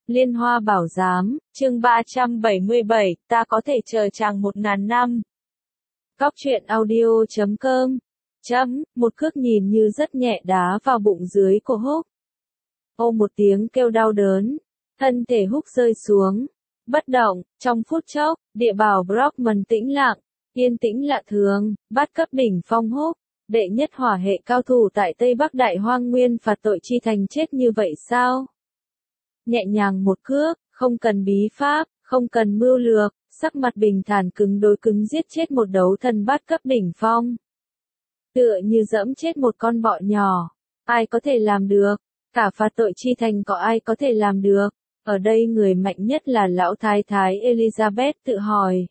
Liên Hoa Bảo Giám, chương 377, ta có thể chờ chàng 1000 năm. Góc truyện audio.com. Một cước nhìn như rất nhẹ đá vào bụng dưới của Húc. Ô một tiếng kêu đau đớn, thân thể Húc rơi xuống, bất động, trong phút chốc, địa bào Brockman tĩnh lặng, yên tĩnh lạ thường, bắt cấp đỉnh phong Húc, đệ nhất hỏa hệ cao thủ tại Tây Bắc Đại Hoang Nguyên phạt tội chi thành chết như vậy sao? Nhẹ nhàng một cước, không cần bí pháp, không cần mưu lược, sắc mặt bình thản cứng đối cứng giết chết một đấu thần bát cấp đỉnh phong. Tựa như dẫm chết một con bọ nhỏ, ai có thể làm được? Cả phạt tội chi thành có ai có thể làm được? Ở đây người mạnh nhất là lão thái thái Elizabeth tự hỏi.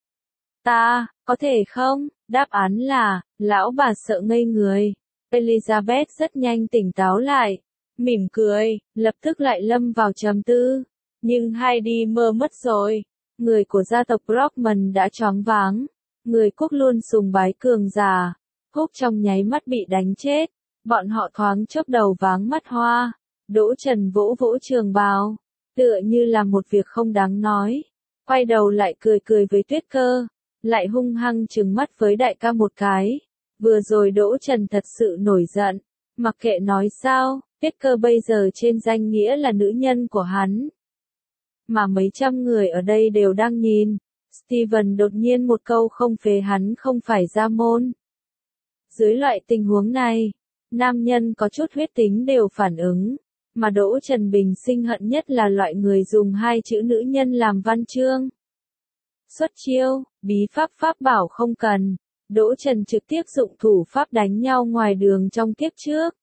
Ta, có thể không? Đáp án là, lão bà sợ ngây người. Elizabeth rất nhanh tỉnh táo lại, mỉm cười, lập tức lại lâm vào trầm tư. Nhưng Heidi mơ mất rồi. Người của gia tộc Brockman đã choáng váng. Người quốc luôn sùng bái cường giả. Húc trong nháy mắt bị đánh chết. Bọn họ thoáng chốc đầu váng mắt hoa. Đỗ Trần vỗ vỗ trường bào, tựa như là một việc không đáng nói. Quay đầu lại cười cười với Tuyết Cơ, lại hung hăng trừng mắt với đại ca một cái. Vừa rồi Đỗ Trần thật sự nổi giận. Mặc kệ nói sao, Tuyết Cơ bây giờ trên danh nghĩa là nữ nhân của hắn. Mà mấy trăm người ở đây đều đang nhìn. Steven đột nhiên một câu không phế hắn không phải ra môn. Dưới loại tình huống này, nam nhân có chút huyết tính đều phản ứng. Mà Đỗ Trần bình sinh hận nhất là loại người dùng hai chữ nữ nhân làm văn chương. Xuất chiêu, bí pháp pháp bảo không cần. Đỗ Trần trực tiếp dụng thủ pháp đánh nhau ngoài đường trong kiếp trước.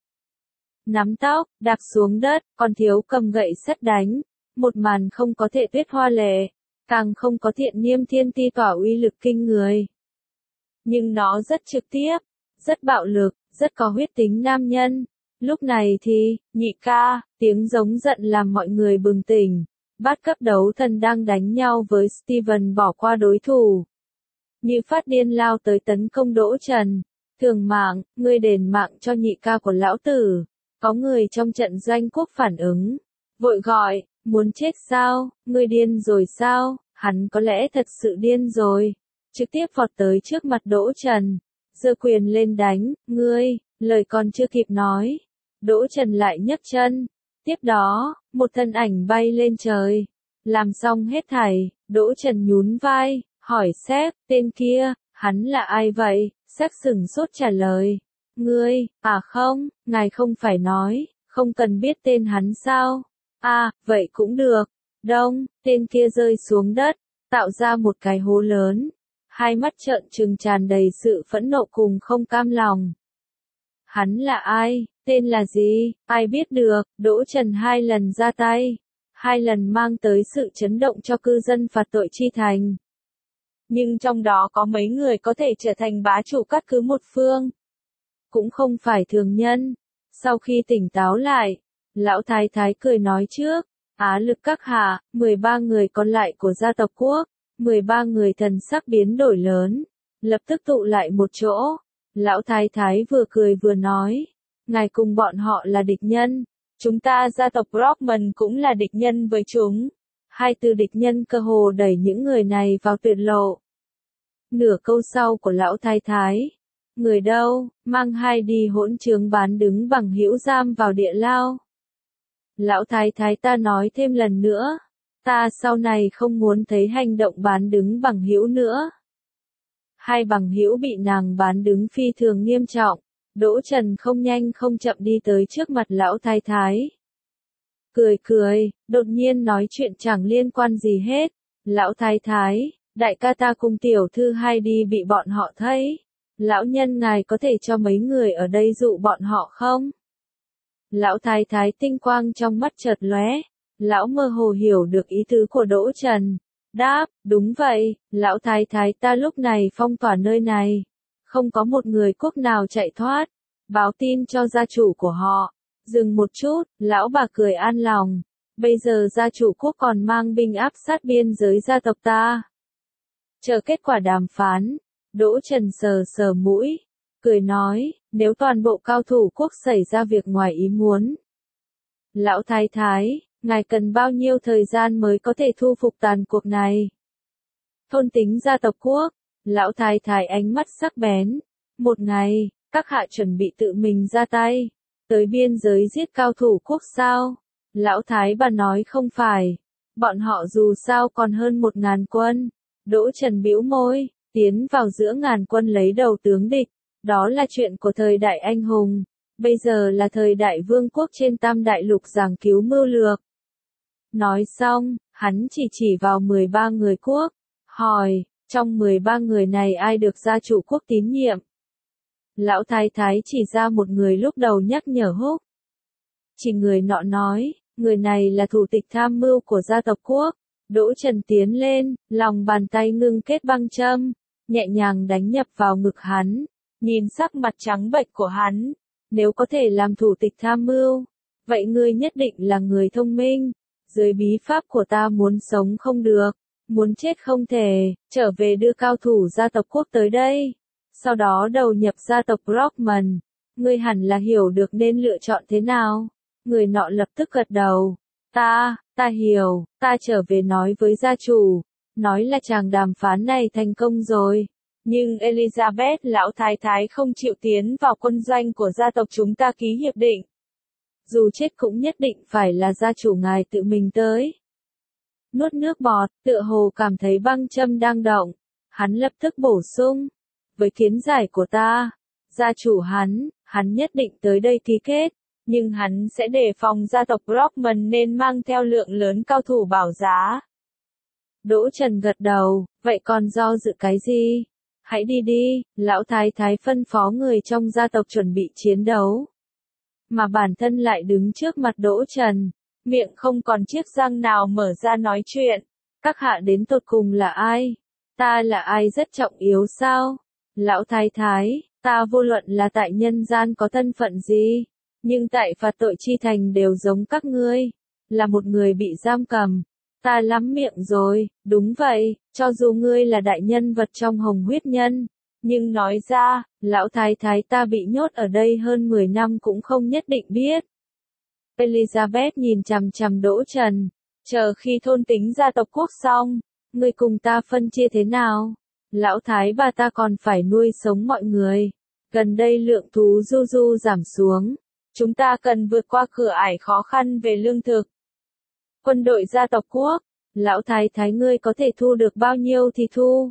Nắm tóc, đạp xuống đất, còn thiếu cầm gậy sắt đánh. Một màn không có thể tuyết hoa lệ, càng không có thiện niêm thiên ti tỏa uy lực kinh người. Nhưng nó rất trực tiếp, rất bạo lực, rất có huyết tính nam nhân. Lúc này thì, nhị ca, tiếng giống giận làm mọi người bừng tỉnh. Bát cấp đấu thần đang đánh nhau với Steven bỏ qua đối thủ. Như phát điên lao tới tấn công Đỗ Trần. Thường mạng, ngươi đền mạng cho nhị ca của lão tử. Có người trong trận doanh quốc phản ứng. Vội gọi, muốn chết sao, ngươi điên rồi sao? Hắn có lẽ thật sự điên rồi. Trực tiếp vọt tới trước mặt Đỗ Trần. Giơ quyền lên đánh, ngươi, lời còn chưa kịp nói. Đỗ Trần lại nhấc chân. Tiếp đó, một thân ảnh bay lên trời. Làm xong hết thảy, Đỗ Trần nhún vai, hỏi sếp, tên kia, hắn là ai vậy? Sếp sửng sốt trả lời. Ngươi, à không, ngài không phải nói, không cần biết tên hắn sao? À, vậy cũng được. Đông, tên kia rơi xuống đất, tạo ra một cái hố lớn. Hai mắt trợn trừng tràn đầy sự phẫn nộ cùng không cam lòng. Hắn là ai? Tên là gì? Ai biết được? Đỗ Trần 2 lần ra tay. 2 lần mang tới sự chấn động cho cư dân phạt tội chi thành. Nhưng trong đó có mấy người có thể trở thành bá chủ cát cứ một phương. Cũng không phải thường nhân. Sau khi tỉnh táo lại, lão thái thái cười nói trước. Á lực các hạ, 13 người còn lại của gia tộc quốc. 13 người thần sắc biến đổi lớn. Lập tức tụ lại một chỗ. Lão thái thái vừa cười vừa nói. Ngài cùng bọn họ là địch nhân. Chúng ta gia tộc Brockman cũng là địch nhân với chúng. Hai từ địch nhân cơ hồ đẩy những người này vào tuyệt lộ. Nửa câu sau của lão thái thái. Người đâu, mang hai đi hỗn trướng bán đứng bằng hữu giam vào địa lao. Lão thái thái ta nói thêm lần nữa. Ta sau này không muốn thấy hành động bán đứng bằng hữu nữa. Hai bằng hữu bị nàng bán đứng phi thường nghiêm trọng. Đỗ Trần không nhanh không chậm đi tới trước mặt lão thái thái. Cười cười, đột nhiên nói chuyện chẳng liên quan gì hết. Lão thái thái, đại ca ta cùng tiểu thư hai đi bị bọn họ thấy. Lão nhân ngài có thể cho mấy người ở đây dụ bọn họ không? Lão thái thái tinh quang trong mắt chợt lóe. Lão mơ hồ hiểu được ý tứ của Đỗ Trần. Đáp, đúng vậy, lão thái thái ta lúc này phong tỏa nơi này. Không có một người quốc nào chạy thoát. Báo tin cho gia chủ của họ. Dừng một chút, lão bà cười an lòng. Bây giờ gia chủ quốc còn mang binh áp sát biên giới gia tộc ta. Chờ kết quả đàm phán. Đỗ Trần sờ sờ mũi. Cười nói, nếu toàn bộ cao thủ quốc xảy ra việc ngoài ý muốn. Lão thái thái, Ngài cần bao nhiêu thời gian mới có thể thu phục tàn cuộc này? Thôn tính gia tộc quốc, lão thái thái ánh mắt sắc bén. Một ngày, các hạ chuẩn bị tự mình ra tay, tới biên giới giết cao thủ quốc sao? Lão thái bà nói không phải, bọn họ dù sao còn hơn 1000 quân. Đỗ Trần bĩu môi, tiến vào giữa ngàn quân lấy đầu tướng địch, đó là chuyện của thời đại anh hùng, bây giờ là thời đại vương quốc trên tam đại lục giảng cứu mưu lược. Nói xong, hắn chỉ vào 13 người quốc, hỏi, trong 13 người này ai được gia chủ quốc tín nhiệm? Lão thái thái chỉ ra một người lúc đầu nhắc nhở Húc. Chỉ người nọ nói, người này là thủ tịch tham mưu của gia tộc quốc. Đỗ Trần tiến lên, lòng bàn tay ngưng kết băng châm, nhẹ nhàng đánh nhập vào ngực hắn, nhìn sắc mặt trắng bệch của hắn. Nếu có thể làm thủ tịch tham mưu, vậy ngươi nhất định là người thông minh. Dưới bí pháp của ta muốn sống không được, muốn chết không thể, trở về đưa cao thủ gia tộc quốc tới đây. Sau đó đầu nhập gia tộc Brockman, ngươi hẳn là hiểu được nên lựa chọn thế nào. Người nọ lập tức gật đầu. Ta hiểu, ta trở về nói với gia chủ, nói là chàng đàm phán này thành công rồi. Nhưng Elizabeth lão thái thái không chịu tiến vào quân doanh của gia tộc chúng ta ký hiệp định. Dù chết cũng nhất định phải là gia chủ ngài tự mình tới. Nuốt nước bọt, tựa hồ cảm thấy băng châm đang động. Hắn lập tức bổ sung. Với kiến giải của ta, gia chủ hắn nhất định tới đây ký kết. Nhưng hắn sẽ đề phòng gia tộc Brockman nên mang theo lượng lớn cao thủ bảo giá. Đỗ Trần gật đầu, vậy còn do dự cái gì? Hãy đi, lão thái thái phân phó người trong gia tộc chuẩn bị chiến đấu. Mà bản thân lại đứng trước mặt Đỗ Trần, miệng không còn chiếc răng nào mở ra nói chuyện. Các hạ đến tột cùng là ai? Ta là ai rất trọng yếu sao? Lão thái thái, ta vô luận là tại nhân gian có thân phận gì, nhưng tại phạt tội chi thành đều giống các ngươi, là một người bị giam cầm. Ta lắm miệng rồi, đúng vậy, cho dù ngươi là đại nhân vật trong Hồng Huyết Nhân, nhưng nói ra, lão thái thái ta bị nhốt ở đây hơn 10 năm cũng không nhất định biết. Elizabeth nhìn chằm chằm Đỗ Trần, chờ khi thôn tính gia tộc quốc xong, ngươi cùng ta phân chia thế nào? Lão thái bà ta còn phải nuôi sống mọi người. Gần đây lượng thú du giảm xuống. Chúng ta cần vượt qua cửa ải khó khăn về lương thực. Quân đội gia tộc quốc, lão thái thái ngươi có thể thu được bao nhiêu thì thu.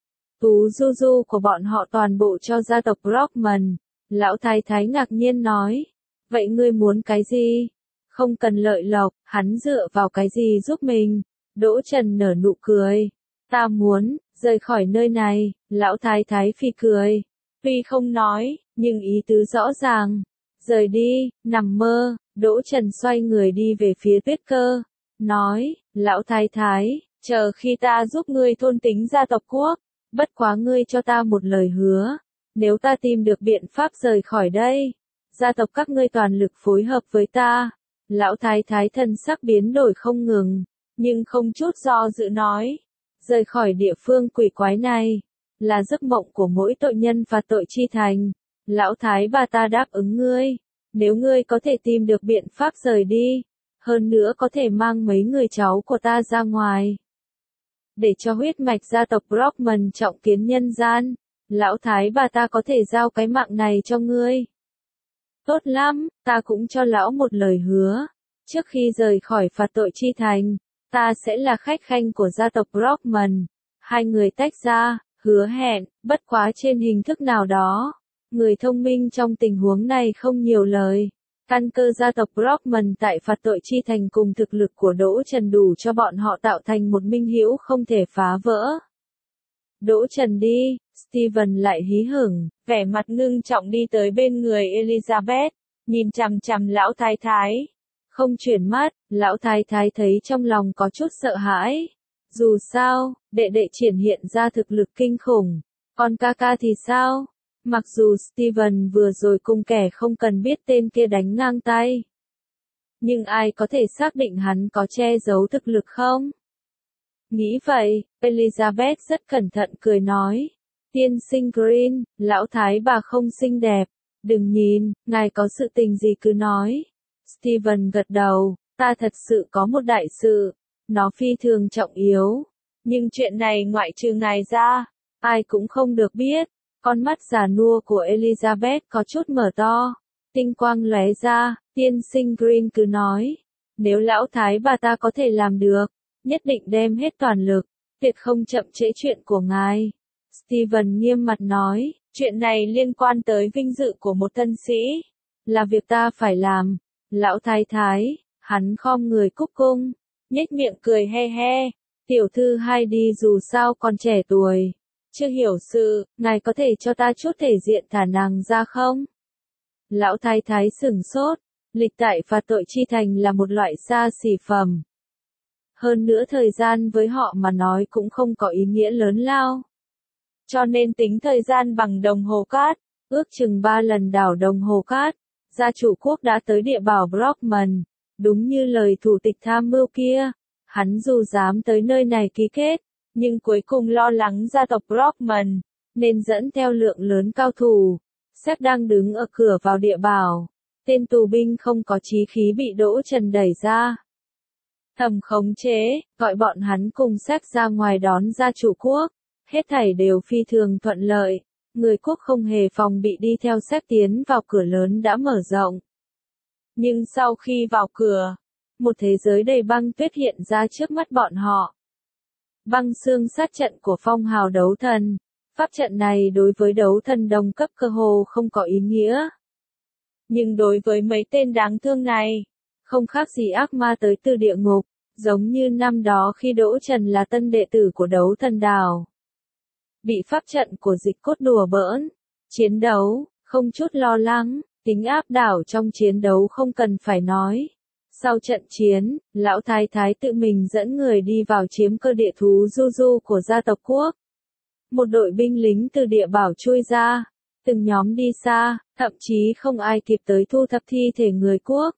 Thú du của bọn họ toàn bộ cho gia tộc Brockman. Lão thái thái ngạc nhiên nói. Vậy ngươi muốn cái gì? Không cần lợi lộc, hắn dựa vào cái gì giúp mình? Đỗ Trần nở nụ cười. Ta muốn rời khỏi nơi này. Lão thái thái phì cười. Tuy không nói, nhưng ý tứ rõ ràng. Rời đi, nằm mơ. Đỗ Trần xoay người đi về phía Tuyết Cơ, nói, lão thái thái, chờ khi ta giúp ngươi thôn tính gia tộc quốc, bất quá ngươi cho ta một lời hứa, nếu ta tìm được biện pháp rời khỏi đây, gia tộc các ngươi toàn lực phối hợp với ta. Lão thái thái thân sắc biến đổi không ngừng, nhưng không chút do dự nói, rời khỏi địa phương quỷ quái này, là giấc mộng của mỗi tội nhân phạt tội chi thành. Lão thái bà ta đáp ứng ngươi, nếu ngươi có thể tìm được biện pháp rời đi, hơn nữa có thể mang mấy người cháu của ta ra ngoài, để cho huyết mạch gia tộc Brockman trọng kiến nhân gian, lão thái bà ta có thể giao cái mạng này cho ngươi. Tốt lắm, ta cũng cho lão một lời hứa, trước khi rời khỏi phạt tội chi thành, ta sẽ là khách khanh của gia tộc Brockman. Hai người tách ra, hứa hẹn, bất quá trên hình thức nào đó. Người thông minh trong tình huống này không nhiều lời. Căn cơ gia tộc Brockman tại phạt tội chi thành cùng thực lực của Đỗ Trần đủ cho bọn họ tạo thành một minh hữu không thể phá vỡ. Đỗ Trần đi, Steven lại hí hửng, vẻ mặt ngưng trọng đi tới bên người Elizabeth, nhìn chằm chằm lão thái thái. Không chuyển mắt, lão thái thái thấy trong lòng có chút sợ hãi. Dù sao, đệ đệ triển hiện ra thực lực kinh khủng. Còn ca ca thì sao? Mặc dù Steven vừa rồi cùng kẻ không cần biết tên kia đánh ngang tay, nhưng ai có thể xác định hắn có che giấu thực lực không? Nghĩ vậy, Elizabeth rất cẩn thận cười nói. Tiên sinh Green, lão thái bà không xinh đẹp. Đừng nhìn, ngài có sự tình gì cứ nói. Steven gật đầu, Ta thật sự có một đại sự, nó phi thường trọng yếu. Nhưng chuyện này ngoại trừ ngài ra, ai cũng không được biết. Con mắt già nua của Elizabeth có chút mở to. Tinh quang lóe ra, tiên sinh Green cứ nói. Nếu lão thái bà ta có thể làm được, nhất định đem hết toàn lực, tuyệt không chậm trễ chuyện của ngài. Stephen nghiêm mặt nói, chuyện này liên quan tới vinh dự của một tân sĩ. Là việc ta phải làm. Lão thái thái, hắn khom người cúc cung, nhếch miệng cười he he. Tiểu thư Heidi dù sao còn trẻ tuổi. Chưa hiểu sự, ngài có thể cho ta chút thể diện thả nàng ra không? Lão thái thái sửng sốt, lịch tại phạt tội chi thành là một loại xa xỉ phẩm. Hơn nữa thời gian với họ mà nói cũng không có ý nghĩa lớn lao. Cho nên tính thời gian bằng đồng hồ cát, ước chừng 3 lần đảo đồng hồ cát, gia chủ quốc đã tới địa bảo Brockman, đúng như lời thủ tịch tham mưu kia. Hắn dù dám tới nơi này ký kết, nhưng cuối cùng lo lắng gia tộc Brockman, nên dẫn theo lượng lớn cao thủ. Sếp đang đứng ở cửa vào địa bảo. Tên tù binh không có chí khí bị Đỗ Trần đẩy ra. Thầm khống chế, gọi bọn hắn cùng sếp ra ngoài đón gia chủ quốc. Hết thảy đều phi thường thuận lợi. Người quốc không hề phòng bị đi theo sếp tiến vào cửa lớn đã mở rộng. Nhưng sau khi vào cửa, một thế giới đầy băng tuyết hiện ra trước mắt bọn họ. Băng xương sát trận của phong hào đấu thần. Pháp trận này đối với đấu thần đồng cấp cơ hồ không có ý nghĩa. Nhưng đối với mấy tên đáng thương này, không khác gì ác ma tới từ địa ngục, giống như năm đó khi Đỗ Trần là tân đệ tử của đấu thần đảo. Bị pháp trận của dịch cốt đùa bỡn, chiến đấu, không chút lo lắng, tính áp đảo trong chiến đấu không cần phải nói. Sau trận chiến, lão thái thái tự mình dẫn người đi vào chiếm cơ địa thú Du Du của gia tộc quốc. Một đội binh lính từ địa bảo chui ra, từng nhóm đi xa, thậm chí không ai kịp tới thu thập thi thể người quốc.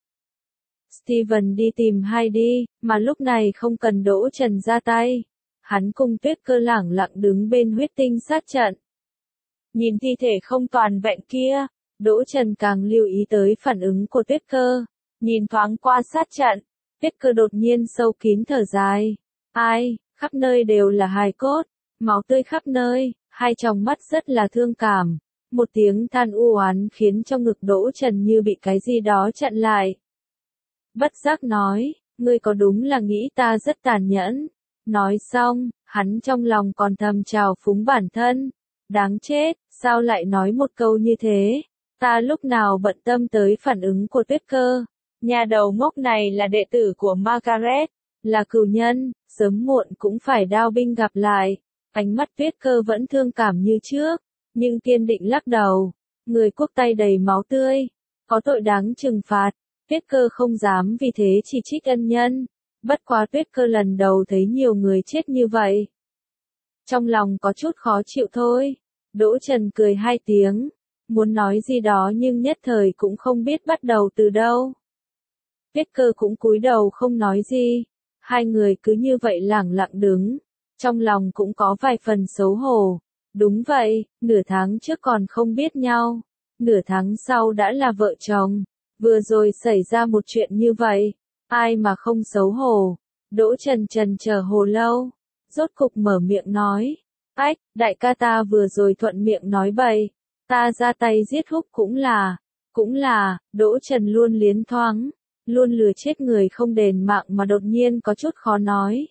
Stephen đi tìm Heidi, mà lúc này không cần Đỗ Trần ra tay. Hắn cùng Tuyết Cơ lẳng lặng đứng bên huyết tinh sát trận. Nhìn thi thể không toàn vẹn kia, Đỗ Trần càng lưu ý tới phản ứng của Tuyết Cơ. Nhìn thoáng qua sát trận, Tuyết Cơ đột nhiên sâu kín thở dài. Ai, khắp nơi đều là hài cốt, máu tươi khắp nơi, hai tròng mắt rất là thương cảm. Một tiếng than u oán khiến cho ngực Đỗ Trần như bị cái gì đó chặn lại. Bất giác nói, ngươi có đúng là nghĩ ta rất tàn nhẫn. Nói xong, hắn trong lòng còn thầm trào phúng bản thân. Đáng chết, sao lại nói một câu như thế? Ta lúc nào bận tâm tới phản ứng của Tuyết Cơ. Nhà đầu ngốc này là đệ tử của Margaret, là cừu nhân, sớm muộn cũng phải đao binh gặp lại. Ánh mắt Tuyết Cơ vẫn thương cảm như trước, nhưng kiên định lắc đầu. Người quốc tay đầy máu tươi, có tội đáng trừng phạt. Tuyết Cơ không dám vì thế chỉ trích ân nhân. Bất quá Tuyết Cơ lần đầu thấy nhiều người chết như vậy. Trong lòng có chút khó chịu thôi. Đỗ Trần cười hai tiếng, muốn nói gì đó nhưng nhất thời cũng không biết bắt đầu từ đâu. Tuyết Cơ cũng cúi đầu không nói gì. Hai người cứ như vậy lẳng lặng đứng. Trong lòng cũng có vài phần xấu hổ. Đúng vậy, nửa tháng trước còn không biết nhau. Nửa tháng sau đã là vợ chồng. Vừa rồi xảy ra một chuyện như vậy. Ai mà không xấu hổ. Đỗ Trần trần chờ hồ lâu. Rốt cục mở miệng nói. Ách, đại ca ta vừa rồi thuận miệng nói bậy. Ta ra tay giết Húc cũng là, Đỗ Trần luôn liến thoáng. Luôn lừa chết người không đền mạng mà đột nhiên có chút khó nói.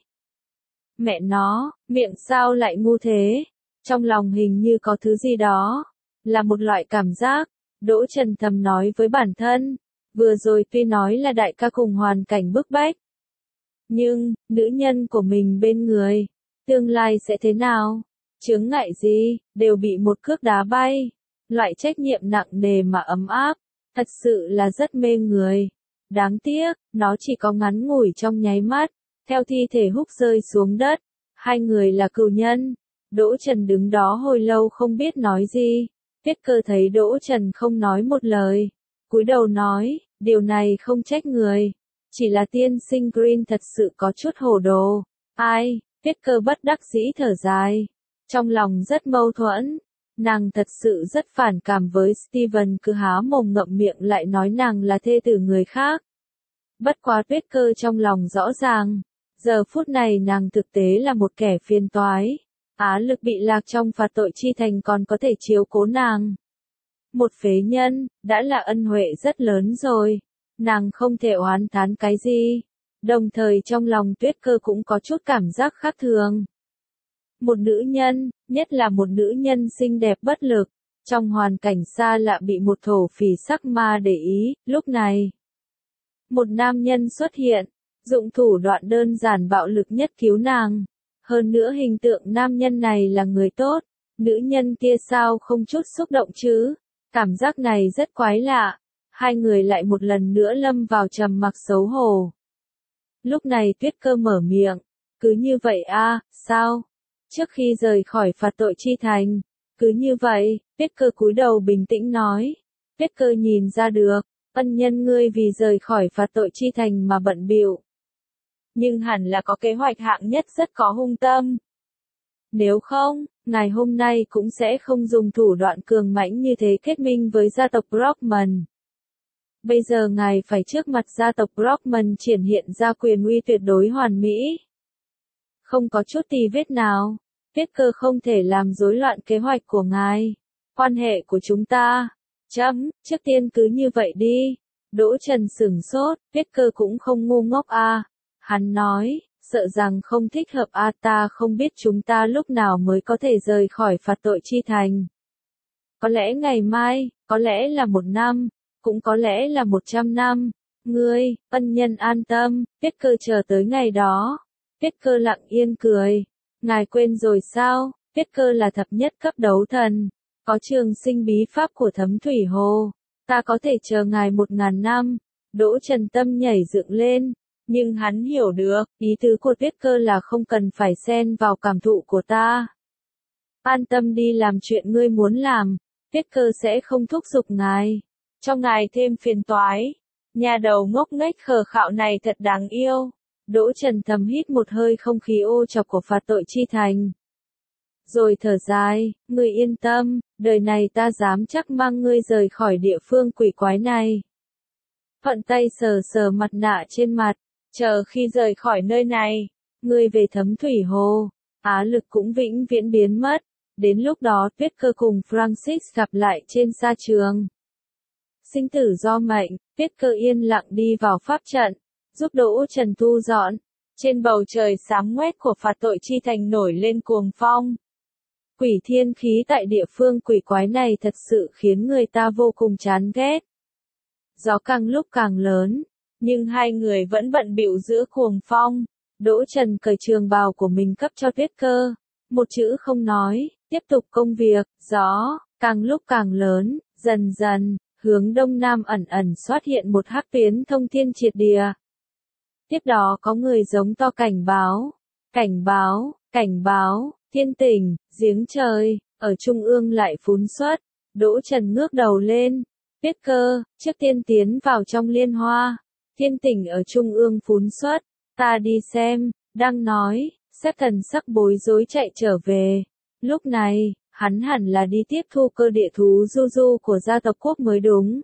Mẹ nó, miệng sao lại ngu thế? Trong lòng hình như có thứ gì đó. Là một loại cảm giác. Đỗ Trần thầm nói với bản thân. Vừa rồi tuy nói là đại ca cùng hoàn cảnh bức bách. Nhưng, nữ nhân của mình bên người. Tương lai sẽ thế nào? Chướng ngại gì, đều bị một cước đá bay. Loại trách nhiệm nặng nề mà ấm áp. Thật sự là rất mê người. Đáng tiếc, nó chỉ có ngắn ngủi trong nháy mắt. Theo thi thể Húc rơi xuống đất. Hai người là cừu nhân. Đỗ Trần đứng đó hồi lâu không biết nói gì. Tuyết Cơ thấy Đỗ Trần không nói một lời. Cúi đầu nói, điều này không trách người. Chỉ là tiên sinh Green thật sự có chút hồ đồ. Ai, Tuyết Cơ bất đắc dĩ thở dài. Trong lòng rất mâu thuẫn. Nàng thật sự rất phản cảm với Stephen cứ há mồm ngậm miệng lại nói nàng là thê tử người khác. Bất quá Tuyết Cơ trong lòng rõ ràng, giờ phút này nàng thực tế là một kẻ phiền toái. Á Lực bị lạc trong phạt tội chi thành còn có thể chiếu cố nàng. Một phế nhân, đã là ân huệ rất lớn rồi. Nàng không thể oán thán cái gì. Đồng thời trong lòng Tuyết Cơ cũng có chút cảm giác khác thường. Một nữ nhân, nhất là một nữ nhân xinh đẹp bất lực, trong hoàn cảnh xa lạ bị một thổ phỉ sắc ma để ý, lúc này. Một nam nhân xuất hiện, dụng thủ đoạn đơn giản bạo lực nhất cứu nàng. Hơn nữa hình tượng nam nhân này là người tốt, nữ nhân kia sao không chút xúc động chứ? Cảm giác này rất quái lạ. Hai người lại một lần nữa lâm vào trầm mặc xấu hổ. Lúc này Tuyết Cơ mở miệng, cứ như vậy sao? Trước khi rời khỏi phạt tội chi thành, cứ như vậy, Tuyết Cơ cúi đầu bình tĩnh nói. Tuyết Cơ nhìn ra được, ân nhân ngươi vì rời khỏi phạt tội chi thành mà bận bịu. Nhưng hẳn là có kế hoạch hạng nhất rất có hung tâm. Nếu không, ngài hôm nay cũng sẽ không dùng thủ đoạn cường mãnh như thế kết minh với gia tộc Brockman. Bây giờ ngài phải trước mặt gia tộc Brockman triển hiện ra quyền uy tuyệt đối hoàn mỹ. Không có chút tì vết nào, Tuyết Cơ không thể làm rối loạn kế hoạch của ngài. Quan hệ của chúng ta. Trước tiên cứ như vậy đi. Đỗ Trần sửng sốt, Tuyết Cơ cũng không ngu ngốc Hắn nói, sợ rằng không thích hợp ta không biết chúng ta lúc nào mới có thể rời khỏi phạt tội chi thành. Có lẽ ngày mai, có lẽ là 1 năm, cũng có lẽ là 100 năm. Ngươi, ân nhân an tâm, Tuyết Cơ chờ tới ngày đó. Tuyết Cơ lặng yên cười. Ngài quên rồi sao, Tuyết Cơ là thập nhất cấp đấu thần. Có trường sinh bí pháp của Thấm Thủy Hồ. Ta có thể chờ ngài 1000 năm. Đỗ Trần tâm nhảy dựng lên. Nhưng hắn hiểu được, ý tứ của Tuyết Cơ là không cần phải xen vào cảm thụ của ta. An tâm đi làm chuyện ngươi muốn làm, Tuyết Cơ sẽ không thúc giục ngài. Cho ngài thêm phiền toái. Nhà đầu ngốc nghếch khờ khạo này thật đáng yêu. Đỗ Trần thầm hít một hơi không khí ô trọc của phạt tội chi thành. Rồi thở dài, ngươi yên tâm, đời này ta dám chắc mang ngươi rời khỏi địa phương quỷ quái này. Thuận tay sờ sờ mặt nạ trên mặt, chờ khi rời khỏi nơi này, ngươi về Thấm Thủy Hồ, Á Lực cũng vĩnh viễn biến mất. Đến lúc đó Tuyết Cơ cùng Francis gặp lại trên sa trường. Sinh tử do mệnh, Tuyết Cơ yên lặng đi vào pháp trận, giúp Đỗ Trần thu dọn. Trên bầu trời xám ngoét của phạt tội chi thành nổi lên cuồng phong. Quỷ thiên khí tại địa phương quỷ quái này thật sự khiến người ta vô cùng chán ghét. Gió càng lúc càng lớn, nhưng hai người vẫn bận bịu giữa cuồng phong. Đỗ Trần cởi trường bào của mình cấp cho Tuyết Cơ, một chữ không nói, tiếp tục công việc. Gió càng lúc càng lớn, dần dần, hướng đông nam ẩn ẩn xuất hiện một hắc tuyến thông thiên triệt địa. Tiếp đó có người giống to cảnh báo, cảnh báo, cảnh báo, thiên tỉnh, giếng trời, ở trung ương lại phún xuất. Đỗ Trần ngước đầu lên, Tuyết Cơ, trước tiên tiến vào trong liên hoa, thiên tỉnh ở trung ương phún xuất, ta đi xem. Đang nói, Sếp Thần sắc bối rối chạy trở về. Lúc này, hắn hẳn là đi tiếp thu cơ địa thú du du của gia tộc Quốc mới đúng.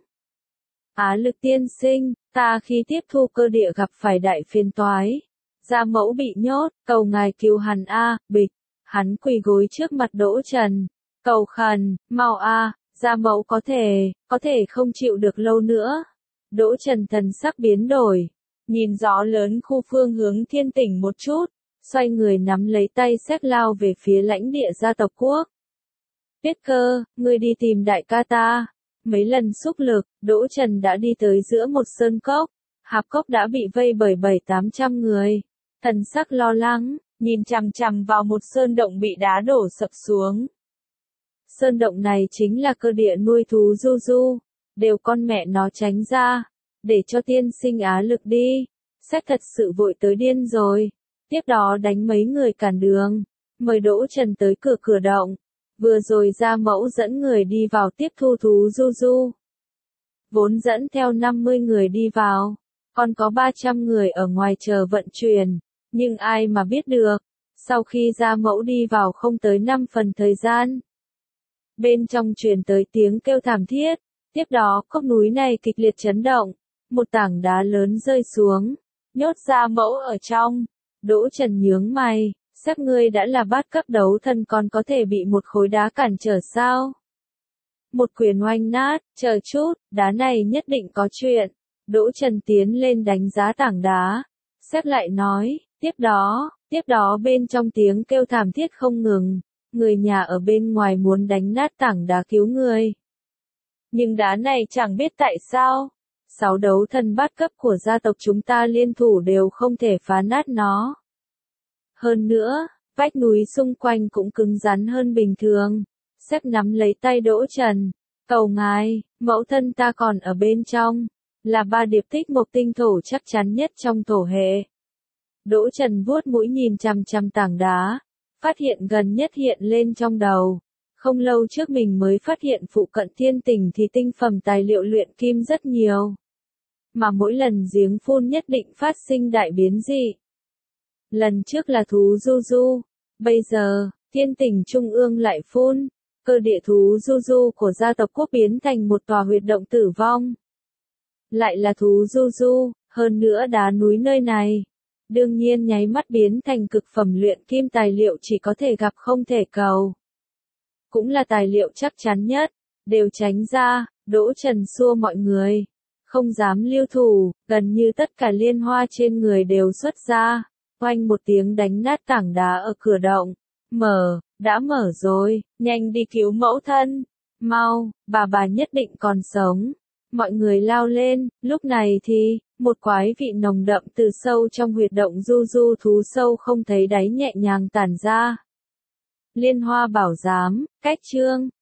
Á Lực tiên sinh, ta khi tiếp thu cơ địa gặp phải đại phiền toái. Gia mẫu bị nhốt, cầu ngài cứu hắn bịch. Hắn quỳ gối trước mặt Đỗ Trần. Cầu khẩn, mau gia mẫu có thể không chịu được lâu nữa. Đỗ Trần thần sắc biến đổi. Nhìn gió lớn khu phương hướng thiên tỉnh một chút. Xoay người nắm lấy tay xếp lao về phía lãnh địa gia tộc Quốc. Tuyết Cơ, ngươi đi tìm đại ca ta. Mấy lần xúc lực, Đỗ Trần đã đi tới giữa một sơn cốc. Hạp cốc đã bị vây bởi 700-800 người. Thần sắc lo lắng, nhìn chằm chằm vào một sơn động bị đá đổ sập xuống. Sơn động này chính là cơ địa nuôi thú du du. Đều con mẹ nó tránh ra. Để cho tiên sinh Á Lực đi. Sách thật sự vội tới điên rồi. Tiếp đó đánh mấy người cản đường. Mời Đỗ Trần tới cửa động. Vừa rồi gia mẫu dẫn người đi vào tiếp thu thú du du. Vốn dẫn theo 50 người đi vào. Còn có 300 người ở ngoài chờ vận chuyển. Nhưng ai mà biết được. Sau khi gia mẫu đi vào không tới 5 phần thời gian. Bên trong truyền tới tiếng kêu thảm thiết. Tiếp đó cốc núi này kịch liệt chấn động. một tảng đá lớn rơi xuống, nhốt ra mẫu ở trong. Đỗ Trần nhướng mày, sếp ngươi đã là bát cấp đấu thần còn có thể bị một khối đá cản trở sao? Một quyền oanh nát, chờ chút, đá này nhất định có chuyện. Đỗ Trần tiến lên đánh giá tảng đá. Sếp lại nói, tiếp đó bên trong tiếng kêu thảm thiết không ngừng. Người nhà ở bên ngoài muốn đánh nát tảng đá cứu người. Nhưng đá này chẳng biết tại sao. 6 đấu thần bát cấp của gia tộc chúng ta liên thủ đều không thể phá nát nó. Hơn nữa, vách núi xung quanh cũng cứng rắn hơn bình thường. Sếp nắm lấy tay Đỗ Trần. Cầu ngài, mẫu thân ta còn ở bên trong. Là 3 điệp tích mộc tinh thổ chắc chắn nhất trong thổ hệ. Đỗ Trần vuốt mũi nhìn chằm chằm tảng đá. Phát hiện gần nhất hiện lên trong đầu. Không lâu trước mình mới phát hiện phụ cận thiên tỉnh thì tinh phẩm tài liệu luyện kim rất nhiều. Mà mỗi lần giếng phun nhất định phát sinh đại biến dị. Lần trước là thú du du. Bây giờ, thiên tỉnh trung ương lại phun. Cơ địa thú du du của gia tộc quốc biến thành một tòa huyệt động tử vong. Lại là thú du du, hơn nữa đá núi nơi này. Đương nhiên nháy mắt biến thành cực phẩm luyện kim tài liệu chỉ có thể gặp không thể cầu. Cũng là tài liệu chắc chắn nhất, đều tránh ra, Đỗ Trần xua mọi người. Không dám lưu thủ, gần như tất cả liên hoa trên người đều xuất ra. Oanh một tiếng đánh nát tảng đá ở cửa động. Đã mở rồi, nhanh đi cứu mẫu thân. Mau, bà nhất định còn sống. Mọi người lao lên, lúc này thì, một quái vị nồng đậm từ sâu trong huyệt động du du thú sâu không thấy đáy nhẹ nhàng tản ra. Liên hoa bảo giám, cách chương.